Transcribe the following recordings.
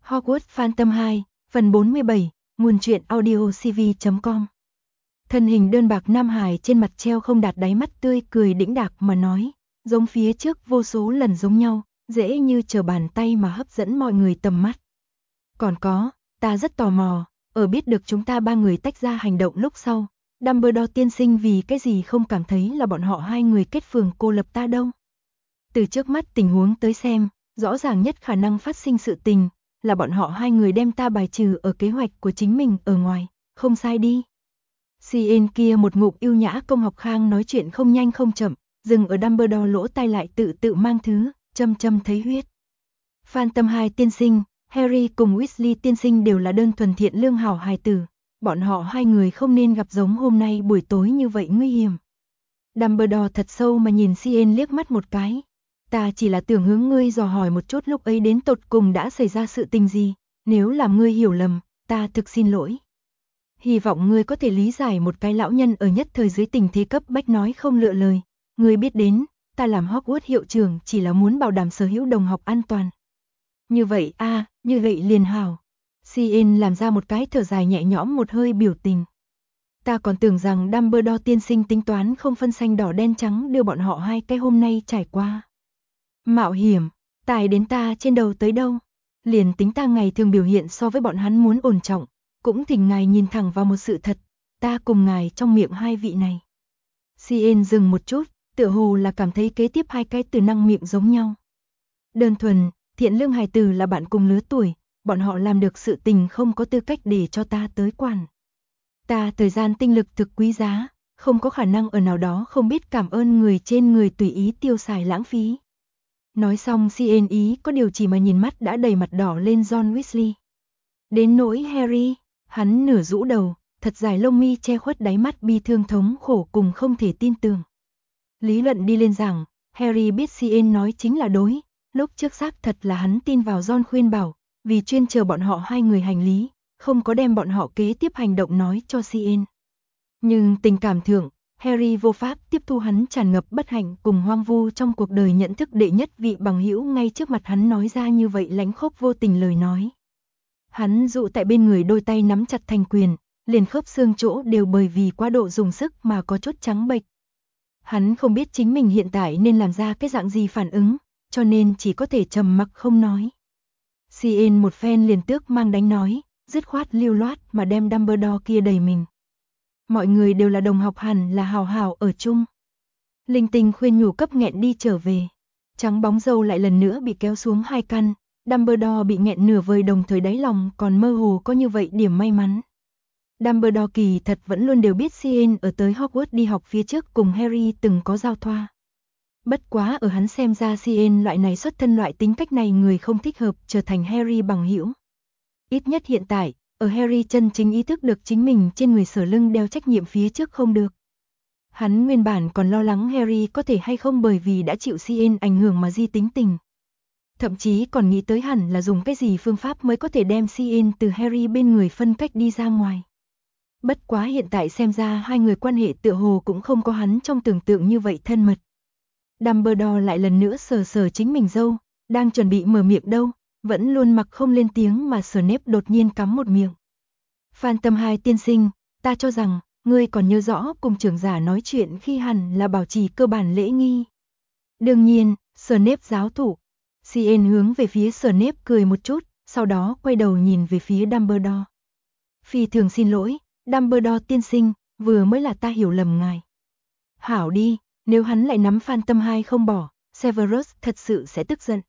Hogwarts Phantom 2, phần 47, nguồn truyện audio cv.com. Thân hình đơn bạc Nam Hải trên mặt treo không đạt đáy mắt tươi cười đĩnh đạc mà nói, giống phía trước vô số lần giống nhau, dễ như trở bàn tay mà hấp dẫn mọi người tầm mắt. Còn có, ta rất tò mò, ở biết được chúng ta ba người tách ra hành động lúc sau, Dumbledore tiên sinh vì cái gì không cảm thấy là bọn họ hai người kết phường cô lập ta đâu. Từ trước mắt tình huống tới xem, rõ ràng nhất khả năng phát sinh sự tình, là bọn họ hai người đem ta bài trừ ở kế hoạch của chính mình ở ngoài, không sai đi. Cien kia một ngụm yêu nhã công học khang nói chuyện không nhanh không chậm, dừng ở Dumbledore lỗ tai lại tự mang thứ, châm thấy huyết. Phantom 2 tiên sinh, Harry cùng Weasley tiên sinh đều là đơn thuần thiện lương hảo hài tử, bọn họ hai người không nên gặp giống hôm nay buổi tối như vậy nguy hiểm. Dumbledore thật sâu mà nhìn Cien liếc mắt một cái. Ta chỉ là tưởng hướng ngươi dò hỏi một chút lúc ấy đến tột cùng đã xảy ra sự tình gì, nếu làm ngươi hiểu lầm, ta thực xin lỗi. Hy vọng ngươi có thể lý giải một cái lão nhân ở nhất thời dưới tình thế cấp bách nói không lựa lời. Ngươi biết đến, ta làm Hogwarts hiệu trưởng chỉ là muốn bảo đảm sở hữu đồng học an toàn. Như vậy như vậy liền hảo. Cien làm ra một cái thở dài nhẹ nhõm một hơi biểu tình. Ta còn tưởng rằng Dumbledore tiên sinh tính toán không phân xanh đỏ đen trắng đưa bọn họ hai cái hôm nay trải qua. Mạo hiểm, tài đến ta trên đầu tới đâu. Liền tính ta ngày thường biểu hiện so với bọn hắn muốn ổn trọng, cũng thỉnh ngài nhìn thẳng vào một sự thật, ta cùng ngài trong miệng hai vị này. Cien dừng một chút, tựa hồ là cảm thấy kế tiếp hai cái từ năng miệng giống nhau. Đơn thuần, thiện lương hài tử là bạn cùng lứa tuổi, bọn họ làm được sự tình không có tư cách để cho ta tới quản. Ta thời gian tinh lực thực quý giá, không có khả năng ở nào đó không biết cảm ơn người trên người tùy ý tiêu xài lãng phí. Nói xong Cien ý có điều chỉ mà nhìn mắt đã đầy mặt đỏ lên John Weasley. Đến nỗi Harry, hắn nửa rũ đầu, thật dài lông mi che khuất đáy mắt bi thương thống khổ cùng không thể tin tưởng. Lý luận đi lên rằng, Harry biết Cien nói chính là đối, lúc trước xác thật là hắn tin vào John khuyên bảo, vì chuyên chờ bọn họ hai người hành lý, không có đem bọn họ kế tiếp hành động nói cho Cien. Nhưng tình cảm thượng, Harry vô pháp tiếp thu hắn tràn ngập bất hạnh cùng hoang vu trong cuộc đời nhận thức đệ nhất vị bằng hữu ngay trước mặt hắn nói ra như vậy lãnh khốc vô tình lời nói. Hắn dụ tại bên người đôi tay nắm chặt thành quyền, liền khớp xương chỗ đều bởi vì quá độ dùng sức mà có chút trắng bệch. Hắn không biết chính mình hiện tại nên làm ra cái dạng gì phản ứng, cho nên chỉ có thể trầm mặc không nói. Cien một phen liền tước mang đánh nói, dứt khoát lưu loát mà đem Dumbledore kia đẩy mình. Mọi người đều là đồng học hẳn là hào hào ở chung. Linh Tinh khuyên nhủ cấp nghẹn đi trở về. Trắng bóng râu lại lần nữa bị kéo xuống hai căn, Dumbledore bị nghẹn nửa vời đồng thời đáy lòng còn mơ hồ có như vậy điểm may mắn. Dumbledore kỳ thật vẫn luôn đều biết Cien ở tới Hogwarts đi học phía trước cùng Harry từng có giao thoa. Bất quá ở hắn xem ra Cien loại này xuất thân loại tính cách này người không thích hợp trở thành Harry bằng hữu. Ít nhất hiện tại, ở Harry chân chính ý thức được chính mình trên người sở lưng đeo trách nhiệm phía trước không được. Hắn nguyên bản còn lo lắng Harry có thể hay không bởi vì đã chịu Cien ảnh hưởng mà di tính tình. Thậm chí còn nghĩ tới hẳn là dùng cái gì phương pháp mới có thể đem Cien từ Harry bên người phân cách đi ra ngoài. Bất quá hiện tại xem ra hai người quan hệ tựa hồ cũng không có hắn trong tưởng tượng như vậy thân mật. Dumbledore lại lần nữa sờ chính mình râu, đang chuẩn bị mở miệng đâu, vẫn luôn mặc không lên tiếng mà Snape đột nhiên cắm một miệng. Phantom 2 tiên sinh, ta cho rằng, ngươi còn nhớ rõ cùng trưởng giả nói chuyện khi hẳn là bảo trì cơ bản lễ nghi. Đương nhiên, Snape giáo thụ. Cien hướng về phía Snape cười một chút, sau đó quay đầu nhìn về phía Dumbledore. Phi thường xin lỗi, Dumbledore tiên sinh, vừa mới là ta hiểu lầm ngài. Hảo đi, nếu hắn lại nắm Phantom 2 không bỏ, Severus thật sự sẽ tức giận.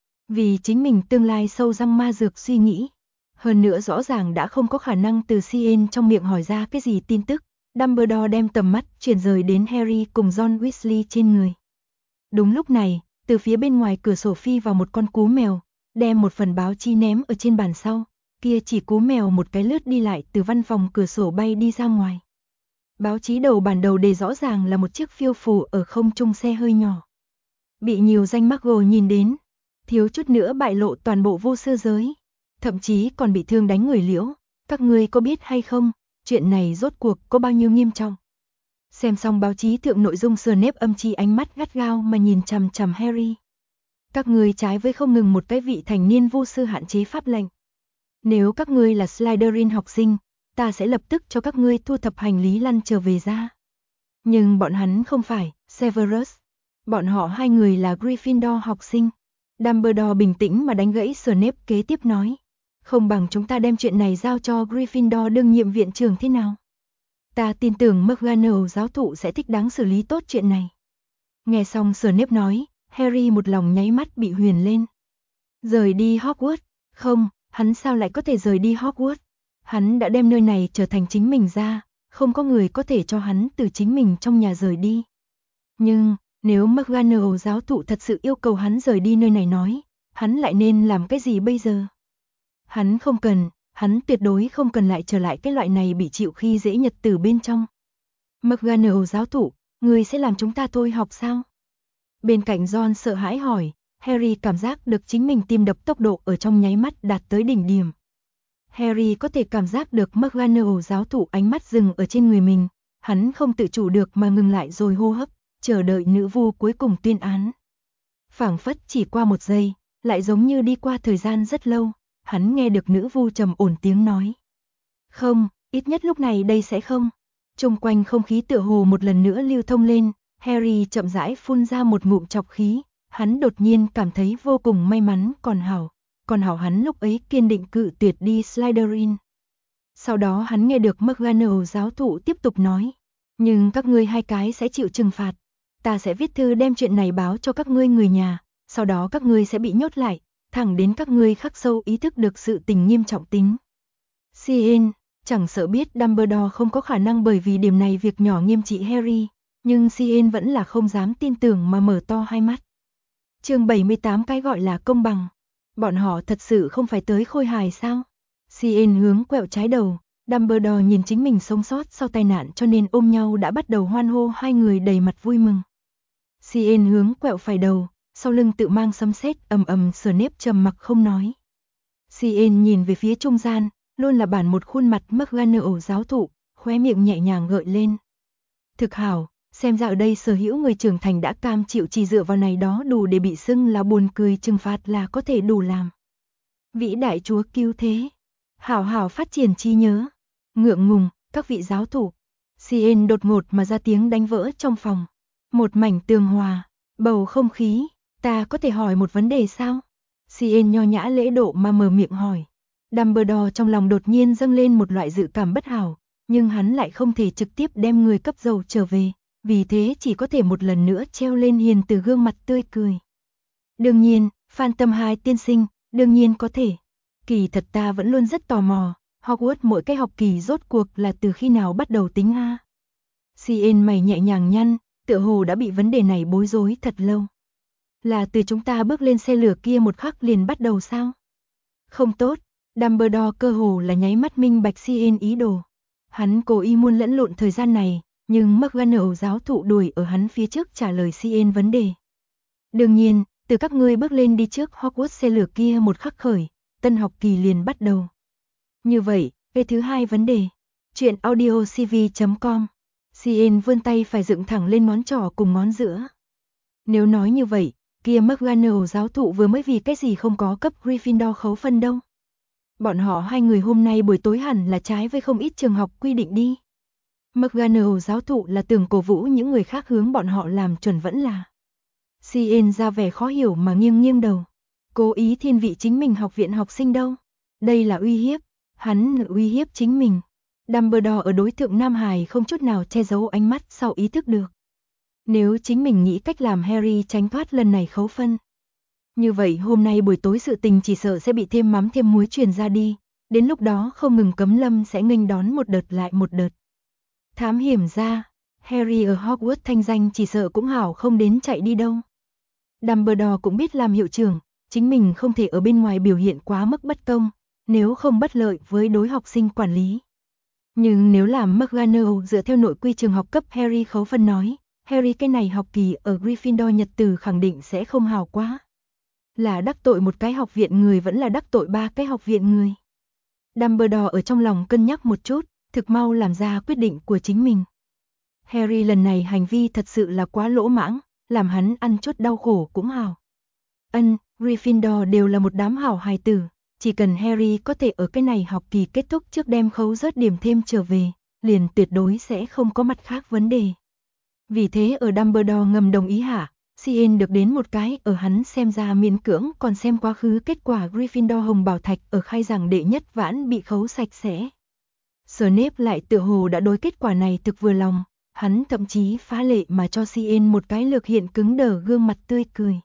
Vì chính mình tương lai sâu răng ma dược suy nghĩ. Hơn nữa rõ ràng đã không có khả năng từ Cien trong miệng hỏi ra cái gì tin tức, Dumbledore đem tầm mắt chuyển rời đến Harry cùng John Weasley trên người. Đúng lúc này, từ phía bên ngoài cửa sổ phi vào một con cú mèo, đem một phần báo chí ném ở trên bàn sau, kia chỉ cú mèo một cái lướt đi lại từ văn phòng cửa sổ bay đi ra ngoài. Báo chí đầu bản đầu đề rõ ràng là một chiếc phiêu phù ở không trung xe hơi nhỏ. Bị nhiều danh Muggle nhìn đến, thiếu chút nữa bại lộ toàn bộ vô sư giới, thậm chí còn bị thương đánh người liễu, các ngươi có biết hay không, chuyện này rốt cuộc có bao nhiêu nghiêm trọng. Xem xong báo chí thượng nội dung Snape âm chi ánh mắt gắt gao mà nhìn chằm chằm Harry. Các ngươi trái với không ngừng một cái vị thành niên vô sư hạn chế pháp lệnh, Nếu các ngươi là Slytherin học sinh, ta sẽ lập tức cho các ngươi thu thập hành lý lăn trở về ra. Nhưng bọn hắn không phải, Severus. Bọn họ hai người là Gryffindor học sinh. Dumbledore bình tĩnh mà đánh gãy Snape kế tiếp nói. Không bằng chúng ta đem chuyện này giao cho Gryffindor đương nhiệm viện trưởng thế nào? Ta tin tưởng McGonagall giáo thụ sẽ thích đáng xử lý tốt chuyện này. Nghe xong Snape nói, Harry một lòng nháy mắt bị huyền lên. Rời đi Hogwarts? Không, hắn sao lại có thể rời đi Hogwarts? Hắn đã đem nơi này trở thành chính mình ra, không có người có thể cho hắn từ chính mình trong nhà rời đi. Nhưng, nếu McGonagall giáo thụ thật sự yêu cầu hắn rời đi nơi này nói, hắn lại nên làm cái gì bây giờ? Hắn không cần, hắn tuyệt đối không cần lại trở lại cái loại này bị chịu khi dễ nhật tử bên trong. McGonagall giáo thụ, người sẽ làm chúng ta thôi học sao? Bên cạnh Ron sợ hãi hỏi, Harry cảm giác được chính mình tim đập tốc độ ở trong nháy mắt đạt tới đỉnh điểm. Harry có thể cảm giác được McGonagall giáo thụ ánh mắt dừng ở trên người mình, hắn không tự chủ được mà ngừng lại rồi hô hấp, chờ đợi nữ vu cuối cùng tuyên án. Phảng phất chỉ qua một giây, lại giống như đi qua thời gian rất lâu, hắn nghe được nữ vu trầm ổn tiếng nói. Không, ít nhất lúc này đây sẽ không. Xung quanh không khí tựa hồ một lần nữa lưu thông lên, Harry chậm rãi phun ra một ngụm trọc khí, hắn đột nhiên cảm thấy vô cùng may mắn còn hảo hắn lúc ấy kiên định cự tuyệt đi Slytherin. Sau đó hắn nghe được McGonagall giáo thụ tiếp tục nói, nhưng các ngươi hai cái sẽ chịu trừng phạt. Ta sẽ viết thư đem chuyện này báo cho các ngươi người nhà, sau đó các ngươi sẽ bị nhốt lại, thẳng đến các ngươi khắc sâu ý thức được sự tình nghiêm trọng tính. Cien, chẳng sợ biết Dumbledore không có khả năng bởi vì điểm này việc nhỏ nghiêm trị Harry, nhưng Cien vẫn là không dám tin tưởng mà mở to hai mắt. Chương 78 cái gọi là công bằng. Bọn họ thật sự không phải tới khôi hài sao? Cien hướng quẹo trái đầu, Dumbledore nhìn chính mình sống sót sau tai nạn cho nên ôm nhau đã bắt đầu hoan hô, hai người đầy mặt vui mừng. Cien hướng quẹo phải đầu, sau lưng tự mang sấm sét ầm ầm, Snape trầm mặc không nói. Cien nhìn về phía trung gian, luôn là bản một khuôn mặt McGonagall giáo thụ, khóe miệng nhẹ nhàng gợi lên. Thực hảo, xem ra ở đây sở hữu người trưởng thành đã cam chịu chỉ dựa vào này đó đủ để bị xưng là buồn cười trừng phạt là có thể đủ làm. Vĩ đại chúa cứu thế, hảo hảo phát triển trí nhớ. Ngượng ngùng, các vị giáo thủ. Cien đột ngột mà ra tiếng đánh vỡ trong phòng. Một mảnh tường hòa, bầu không khí, ta có thể hỏi một vấn đề sao? Cien nho nhã lễ độ mà mở miệng hỏi. Dumbledore trong lòng đột nhiên dâng lên một loại dự cảm bất hảo, nhưng hắn lại không thể trực tiếp đem người cấp dầu trở về, vì thế chỉ có thể một lần nữa treo lên hiền từ gương mặt tươi cười. Đương nhiên, Phantom 2 tiên sinh, đương nhiên có thể. Kỳ thật ta vẫn luôn rất tò mò, Hogwarts mỗi cái học kỳ rốt cuộc là từ khi nào bắt đầu tính a? Cien mày nhẹ nhàng nhăn, tựa hồ đã bị vấn đề này bối rối thật lâu. Là từ chúng ta bước lên xe lửa kia một khắc liền bắt đầu sao? Không tốt, Dumbledore cơ hồ là nháy mắt minh bạch Cien ý đồ. Hắn cố ý muốn lẫn lộn thời gian này, nhưng McGonagall giáo thụ đuổi ở hắn phía trước trả lời Cien vấn đề. Đương nhiên, từ các ngươi bước lên đi trước Hogwarts xe lửa kia một khắc khởi, tân học kỳ liền bắt đầu. Như vậy, cái thứ hai vấn đề. Chuyện audiocv.com. Cien vươn tay phải dựng thẳng lên ngón trỏ cùng ngón giữa. Nếu nói như vậy, kia McGonagall giáo thụ vừa mới vì cái gì không có cấp Gryffindor khấu phân đâu. Bọn họ hai người hôm nay buổi tối hẳn là trái với không ít trường học quy định đi. McGonagall giáo thụ là tưởng cổ vũ những người khác hướng bọn họ làm chuẩn vẫn là. Cien ra vẻ khó hiểu mà nghiêng nghiêng đầu. Cố ý thiên vị chính mình học viện học sinh đâu. Đây là uy hiếp. Hắn uy hiếp chính mình. Dumbledore ở đối tượng Nam Hải không chút nào che giấu ánh mắt sau ý thức được. Nếu chính mình nghĩ cách làm Harry tránh thoát lần này khấu phân. Như vậy hôm nay buổi tối sự tình chỉ sợ sẽ bị thêm mắm thêm muối truyền ra đi. Đến lúc đó không ngừng cấm lâm sẽ nghênh đón một đợt lại một đợt. Thám hiểm ra, Harry ở Hogwarts thanh danh chỉ sợ cũng hảo không đến chạy đi đâu. Dumbledore cũng biết làm hiệu trưởng, chính mình không thể ở bên ngoài biểu hiện quá mức bất công, nếu không bất lợi với đối học sinh quản lý. Nhưng nếu làm McGonagall dựa theo nội quy trường học cấp Harry khấu phân nói, Harry cái này học kỳ ở Gryffindor nhật từ khẳng định sẽ không hào quá. Là đắc tội một cái học viện người vẫn là đắc tội ba cái học viện người. Dumbledore ở trong lòng cân nhắc một chút, thực mau làm ra quyết định của chính mình. Harry lần này hành vi thật sự là quá lỗ mãng, làm hắn ăn chút đau khổ cũng hào. Gryffindor đều là một đám hảo hài tử, chỉ cần Harry có thể ở cái này học kỳ kết thúc trước đem khấu rớt điểm thêm trở về, liền tuyệt đối sẽ không có mặt khác vấn đề. Vì thế ở Dumbledore ngầm đồng ý hạ, Cn được đến một cái ở hắn xem ra miễn cưỡng còn xem quá khứ kết quả Gryffindor hồng bảo thạch ở khai giảng đệ nhất vãn bị khấu sạch sẽ. Snape lại tựa hồ đã đối kết quả này thực vừa lòng, hắn thậm chí phá lệ mà cho Cn một cái lược hiện cứng đờ gương mặt tươi cười.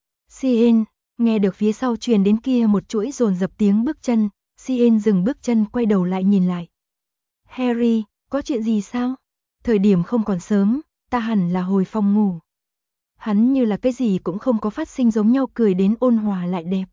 Cn, nghe được phía sau truyền đến kia một chuỗi dồn dập tiếng bước chân, Cn dừng bước chân quay đầu lại nhìn lại. Harry, có chuyện gì sao? Thời điểm không còn sớm, ta hẳn là hồi phòng ngủ. Hắn như là cái gì cũng không có phát sinh giống nhau cười đến ôn hòa lại đẹp.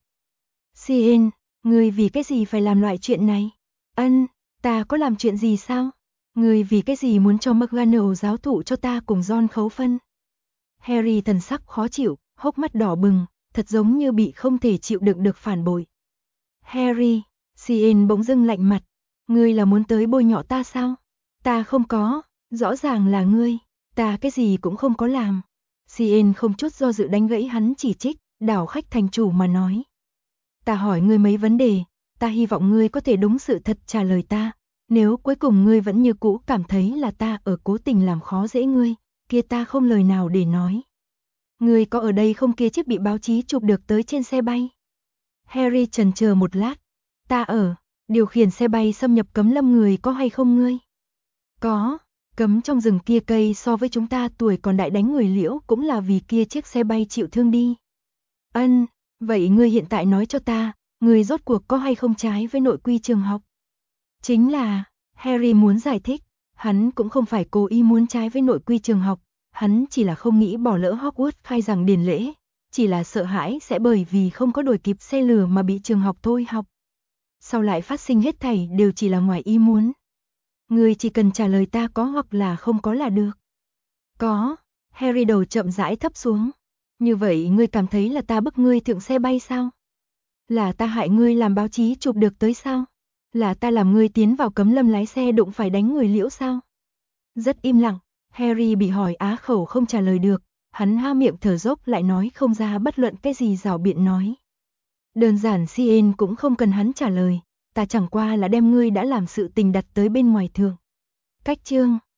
Cn, ngươi vì cái gì phải làm loại chuyện này? Ân, ta có làm chuyện gì sao? Ngươi vì cái gì muốn cho McGonagall giáo thụ cho ta cùng Ron khấu phân? Harry thần sắc khó chịu, hốc mắt đỏ bừng, thật giống như bị không thể chịu đựng được phản bội. Harry, Cn bỗng dưng lạnh mặt, ngươi là muốn tới bôi nhọ ta sao? Ta không có, rõ ràng là ngươi, ta cái gì cũng không có làm. Cn không chút do dự đánh gãy hắn chỉ trích, đảo khách thành chủ mà nói. Ta hỏi ngươi mấy vấn đề, ta hy vọng ngươi có thể đúng sự thật trả lời ta. Nếu cuối cùng ngươi vẫn như cũ cảm thấy là ta ở cố tình làm khó dễ ngươi, kia ta không lời nào để nói. Ngươi có ở đây không kia chiếc bị báo chí chụp được tới trên xe bay? Harry chần chờ một lát. Ta ở, điều khiển xe bay xâm nhập cấm lâm người có hay không ngươi? Có, cấm trong rừng kia cây so với chúng ta tuổi còn đại đánh người liễu cũng là vì kia chiếc xe bay chịu thương đi. Ân, vậy ngươi hiện tại nói cho ta, ngươi rốt cuộc có hay không trái với nội quy trường học? Chính là, Harry muốn giải thích, hắn cũng không phải cố ý muốn trái với nội quy trường học, hắn chỉ là không nghĩ bỏ lỡ Hogwarts khai giảng điển lễ, chỉ là sợ hãi sẽ bởi vì không có đuổi kịp xe lửa mà bị trường học thôi học. Sau lại phát sinh hết thảy đều chỉ là ngoài ý muốn. Ngươi chỉ cần trả lời ta có hoặc là không có là được. Có, Harry đầu chậm rãi thấp xuống. Như vậy ngươi cảm thấy là ta bức ngươi thượng xe bay sao? Là ta hại ngươi làm báo chí chụp được tới sao? Là ta làm ngươi tiến vào cấm lâm lái xe đụng phải đánh người liễu sao? Rất im lặng, Harry bị hỏi á khẩu không trả lời được, hắn há miệng thở dốc lại nói không ra bất luận cái gì rảo biện nói. Đơn giản Cn cũng không cần hắn trả lời, ta chẳng qua là đem ngươi đã làm sự tình đặt tới bên ngoài thường. Cách chương